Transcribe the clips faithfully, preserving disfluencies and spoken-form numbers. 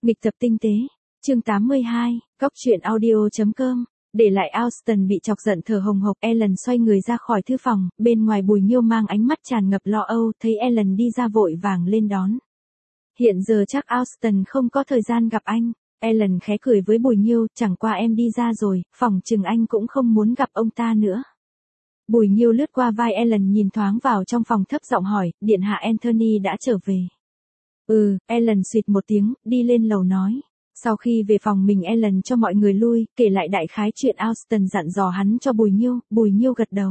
Nghịch tập tinh tế, chương tám mươi hai, góc truyện audio.com. Để lại Austin bị chọc giận thở hồng hộc, Ellen xoay người ra khỏi thư phòng, bên ngoài Bùi Nhiêu mang ánh mắt tràn ngập lo âu, thấy Ellen đi ra vội vàng lên đón. Hiện giờ chắc Austin không có thời gian gặp anh. Ellen khẽ cười với Bùi Nhiêu, chẳng qua em đi ra rồi, phòng chừng anh cũng không muốn gặp ông ta nữa. Bùi Nhiêu lướt qua vai Ellen nhìn thoáng vào trong phòng thấp giọng hỏi, điện hạ Anthony đã trở về. Ừ, Ellen xịt một tiếng, đi lên lầu nói. Sau khi về phòng mình Ellen cho mọi người lui, kể lại đại khái chuyện Austin dặn dò hắn cho Bùi Nhiêu, Bùi Nhiêu gật đầu.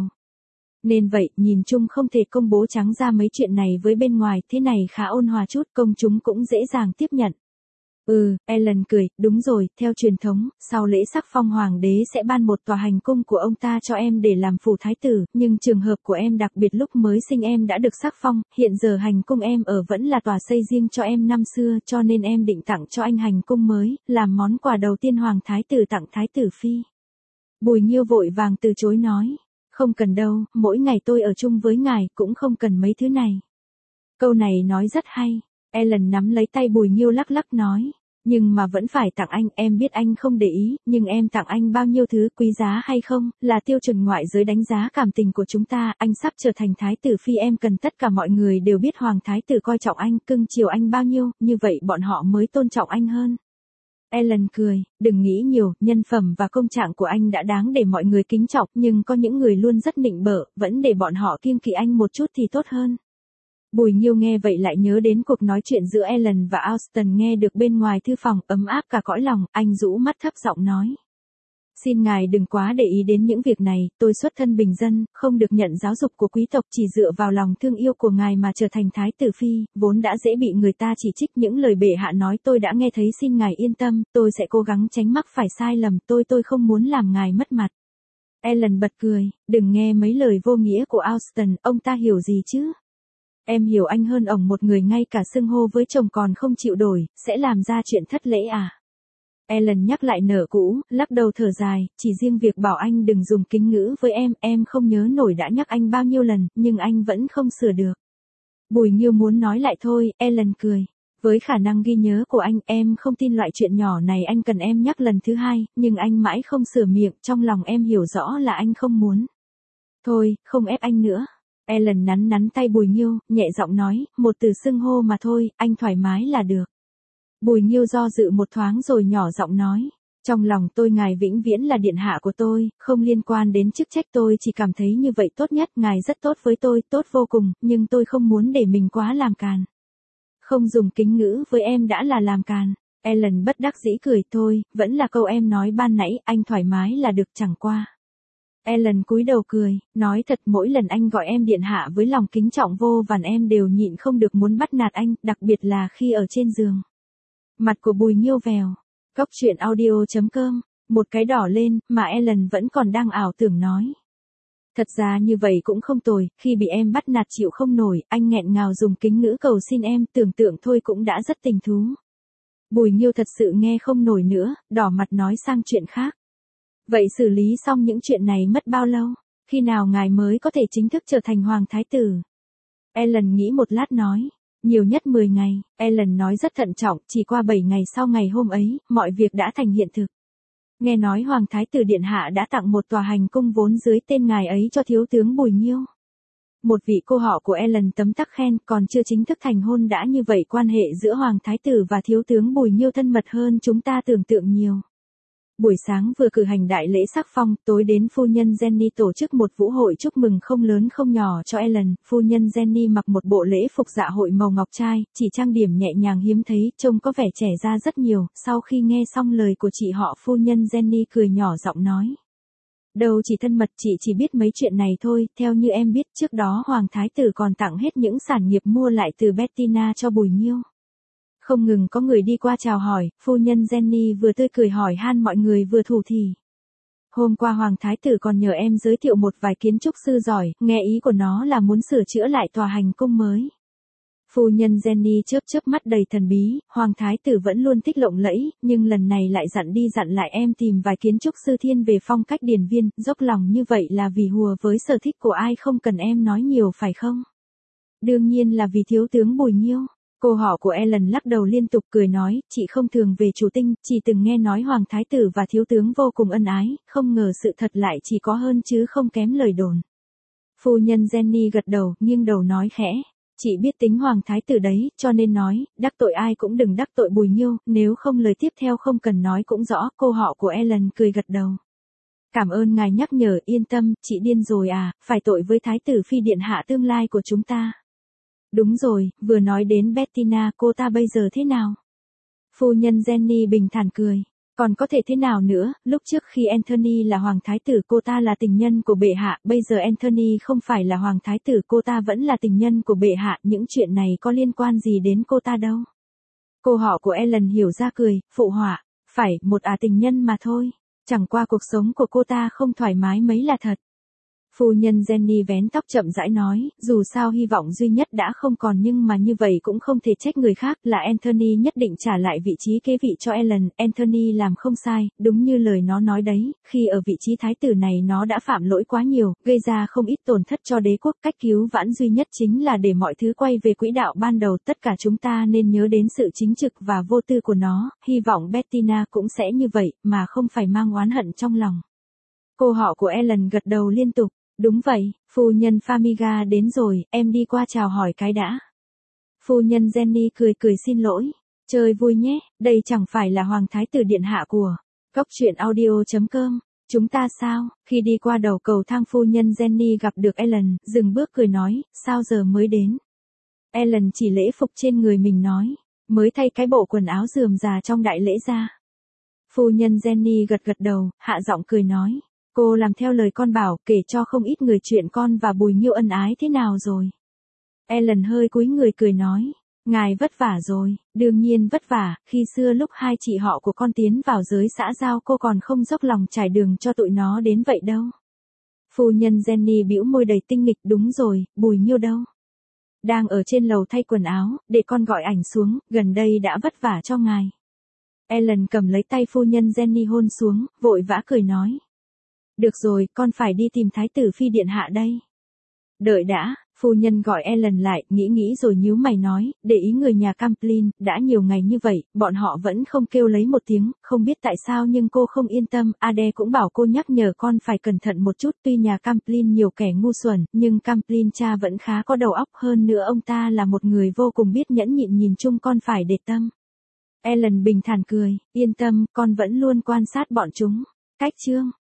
Nên vậy, nhìn chung không thể công bố trắng ra mấy chuyện này với bên ngoài, thế này khá ôn hòa chút, công chúng cũng dễ dàng tiếp nhận. Ừ, Ellen cười, đúng rồi, theo truyền thống, sau lễ sắc phong hoàng đế sẽ ban một tòa hành cung của ông ta cho em để làm phủ thái tử, nhưng trường hợp của em đặc biệt lúc mới sinh em đã được sắc phong, hiện giờ hành cung em ở vẫn là tòa xây riêng cho em năm xưa, cho nên em định tặng cho anh hành cung mới, làm món quà đầu tiên hoàng thái tử tặng thái tử phi. Bùi Nhiêu vội vàng từ chối nói, không cần đâu, mỗi ngày tôi ở chung với ngài cũng không cần mấy thứ này. Câu này nói rất hay. Ellen nắm lấy tay Bùi Nhiêu lắc lắc nói, nhưng mà vẫn phải tặng anh, em biết anh không để ý, nhưng em tặng anh bao nhiêu thứ quý giá hay không, là tiêu chuẩn ngoại giới đánh giá cảm tình của chúng ta, anh sắp trở thành thái tử phi, em cần tất cả mọi người đều biết hoàng thái tử coi trọng anh, cưng chiều anh bao nhiêu, như vậy bọn họ mới tôn trọng anh hơn. Ellen cười, đừng nghĩ nhiều, nhân phẩm và công trạng của anh đã đáng để mọi người kính trọng, nhưng có những người luôn rất nịnh bợ, vẫn để bọn họ kiêng kỵ anh một chút thì tốt hơn. Bùi Nhiêu nghe vậy lại nhớ đến cuộc nói chuyện giữa Ellen và Austin nghe được bên ngoài thư phòng, ấm áp cả cõi lòng, anh rũ mắt thấp giọng nói. Xin ngài đừng quá để ý đến những việc này, tôi xuất thân bình dân, không được nhận giáo dục của quý tộc, chỉ dựa vào lòng thương yêu của ngài mà trở thành thái tử phi, vốn đã dễ bị người ta chỉ trích, những lời bệ hạ nói tôi đã nghe thấy, xin ngài yên tâm, tôi sẽ cố gắng tránh mắc phải sai lầm, tôi tôi không muốn làm ngài mất mặt. Ellen bật cười, đừng nghe mấy lời vô nghĩa của Austin, ông ta hiểu gì chứ? Em hiểu anh hơn ổng một người ngay cả xưng hô với chồng còn không chịu đổi, sẽ làm ra chuyện thất lễ à? Ellen nhắc lại nợ cũ, lắc đầu thở dài, chỉ riêng việc bảo anh đừng dùng kính ngữ với em, em không nhớ nổi đã nhắc anh bao nhiêu lần, nhưng anh vẫn không sửa được. Bùi Nhiêu muốn nói lại thôi, Ellen cười. Với khả năng ghi nhớ của anh, em không tin loại chuyện nhỏ này anh cần em nhắc lần thứ hai, nhưng anh mãi không sửa miệng, trong lòng em hiểu rõ là anh không muốn. Thôi, không ép anh nữa. Ellen nắn nắn tay Bùi Nhiêu, nhẹ giọng nói, một từ xưng hô mà thôi, anh thoải mái là được. Bùi Nhiêu do dự một thoáng rồi nhỏ giọng nói, trong lòng tôi ngài vĩnh viễn là điện hạ của tôi, không liên quan đến chức trách, tôi chỉ cảm thấy như vậy tốt nhất, ngài rất tốt với tôi, tốt vô cùng, nhưng tôi không muốn để mình quá làm càn. Không dùng kính ngữ với em đã là làm càn. Ellen bất đắc dĩ cười, thôi, vẫn là câu em nói ban nãy, anh thoải mái là được, chẳng qua. Ellen cúi đầu cười, nói thật mỗi lần anh gọi em điện hạ với lòng kính trọng vô vàn em đều nhịn không được muốn bắt nạt anh, đặc biệt là khi ở trên giường. Mặt của Bùi Nhiêu vèo, góc truyện audio.com, một cái đỏ lên, mà Ellen vẫn còn đang ảo tưởng nói. Thật ra như vậy cũng không tồi, khi bị em bắt nạt chịu không nổi, anh nghẹn ngào dùng kính ngữ cầu xin em, tưởng tượng thôi cũng đã rất tình thú. Bùi Nhiêu thật sự nghe không nổi nữa, đỏ mặt nói sang chuyện khác. Vậy xử lý xong những chuyện này mất bao lâu? Khi nào ngài mới có thể chính thức trở thành hoàng thái tử? Ellen nghĩ một lát nói. Nhiều nhất mười ngày, Ellen nói rất thận trọng, chỉ qua bảy ngày sau ngày hôm ấy, mọi việc đã thành hiện thực. Nghe nói hoàng thái tử điện hạ đã tặng một tòa hành cung vốn dưới tên ngài ấy cho thiếu tướng Bùi Nhiêu. Một vị cô họ của Ellen tấm tắc khen, còn chưa chính thức thành hôn đã như vậy, quan hệ giữa hoàng thái tử và thiếu tướng Bùi Nhiêu thân mật hơn chúng ta tưởng tượng nhiều. Buổi sáng vừa cử hành đại lễ sắc phong, tối đến phu nhân Jenny tổ chức một vũ hội chúc mừng không lớn không nhỏ cho Ellen. Phu nhân Jenny mặc một bộ lễ phục dạ hội màu ngọc trai, chỉ trang điểm nhẹ nhàng hiếm thấy, trông có vẻ trẻ ra rất nhiều. Sau khi nghe xong lời của chị họ, phu nhân Jenny cười nhỏ giọng nói. Đâu chỉ thân mật, chị chỉ biết mấy chuyện này thôi, theo như em biết trước đó hoàng thái tử còn tặng hết những sản nghiệp mua lại từ Bettina cho Bùi Nhiêu. Không ngừng có người đi qua chào hỏi, phu nhân Jenny vừa tươi cười hỏi han mọi người vừa thủ thỉ. Hôm qua hoàng thái tử còn nhờ em giới thiệu một vài kiến trúc sư giỏi, nghe ý của nó là muốn sửa chữa lại tòa hành cung mới. Phu nhân Jenny chớp chớp mắt đầy thần bí, hoàng thái tử vẫn luôn thích lộng lẫy, nhưng lần này lại dặn đi dặn lại em tìm vài kiến trúc sư thiên về phong cách điển viên, dốc lòng như vậy là vì hùa với sở thích của ai, không cần em nói nhiều phải không? Đương nhiên là vì thiếu tướng Bùi Nhiêu. Cô họ của Ellen lắc đầu liên tục cười nói, chị không thường về chủ tinh, chỉ từng nghe nói hoàng thái tử và thiếu tướng vô cùng ân ái, không ngờ sự thật lại chỉ có hơn chứ không kém lời đồn. Phu nhân Jenny gật đầu, nghiêng đầu nói khẽ. Chị biết tính hoàng thái tử đấy, cho nên nói, đắc tội ai cũng đừng đắc tội Bùi Nhiêu, nếu không lời tiếp theo không cần nói cũng rõ. Cô họ của Ellen cười gật đầu. Cảm ơn ngài nhắc nhở, yên tâm, chị điên rồi à, phải tội với thái tử phi điện hạ tương lai của chúng ta. Đúng rồi, vừa nói đến Bettina, cô ta bây giờ thế nào? Phu nhân Jenny bình thản cười. Còn có thể thế nào nữa, lúc trước khi Anthony là hoàng thái tử cô ta là tình nhân của bệ hạ, bây giờ Anthony không phải là hoàng thái tử cô ta vẫn là tình nhân của bệ hạ, những chuyện này có liên quan gì đến cô ta đâu. Cô họ của Ellen hiểu ra cười, phụ họa, phải, một à tình nhân mà thôi, chẳng qua cuộc sống của cô ta không thoải mái mấy là thật. Phu nhân Jenny vén tóc chậm rãi nói, dù sao hy vọng duy nhất đã không còn nhưng mà như vậy cũng không thể trách người khác là Anthony nhất định trả lại vị trí kế vị cho Ellen. Anthony làm không sai, đúng như lời nó nói đấy, khi ở vị trí thái tử này nó đã phạm lỗi quá nhiều, gây ra không ít tổn thất cho đế quốc. Cách cứu vãn duy nhất chính là để mọi thứ quay về quỹ đạo ban đầu. Tất cả chúng ta nên nhớ đến sự chính trực và vô tư của nó, hy vọng Bettina cũng sẽ như vậy, mà không phải mang oán hận trong lòng. Cô họ của Ellen gật đầu liên tục. Đúng vậy, phu nhân Famiga đến rồi, em đi qua chào hỏi cái đã. Phu nhân Jenny cười cười xin lỗi. Chơi vui nhé, đây chẳng phải là hoàng thái tử điện hạ của Góc truyện audio chấm com. Chúng ta sao? Khi đi qua đầu cầu thang phu nhân Jenny gặp được Ellen, dừng bước cười nói, sao giờ mới đến? Ellen chỉ lễ phục trên người mình nói, mới thay cái bộ quần áo rườm rà trong đại lễ ra. Phu nhân Jenny gật gật đầu, hạ giọng cười nói. Cô làm theo lời con bảo, kể cho không ít người chuyện con và Bùi Nhiêu ân ái thế nào rồi. Ellen hơi cúi người cười nói, ngài vất vả rồi, đương nhiên vất vả, khi xưa lúc hai chị họ của con tiến vào giới xã giao cô còn không dốc lòng trải đường cho tụi nó đến vậy đâu. Phu nhân Jenny bĩu môi đầy tinh nghịch, đúng rồi, Bùi Nhiêu đâu? Đang ở trên lầu thay quần áo, để con gọi ảnh xuống, gần đây đã vất vả cho ngài. Ellen cầm lấy tay phu nhân Jenny hôn xuống, vội vã cười nói. Được rồi, con phải đi tìm thái tử phi điện hạ đây. Đợi đã, phu nhân gọi Ellen lại, nghĩ nghĩ rồi nhíu mày nói, để ý người nhà Camplin, đã nhiều ngày như vậy, bọn họ vẫn không kêu lấy một tiếng, không biết tại sao nhưng cô không yên tâm, Ade cũng bảo cô nhắc nhở con phải cẩn thận một chút, tuy nhà Camplin nhiều kẻ ngu xuẩn, nhưng Camplin cha vẫn khá có đầu óc, hơn nữa ông ta là một người vô cùng biết nhẫn nhịn, nhìn chung con phải để tâm. Ellen bình thản cười, yên tâm, con vẫn luôn quan sát bọn chúng. Cách chương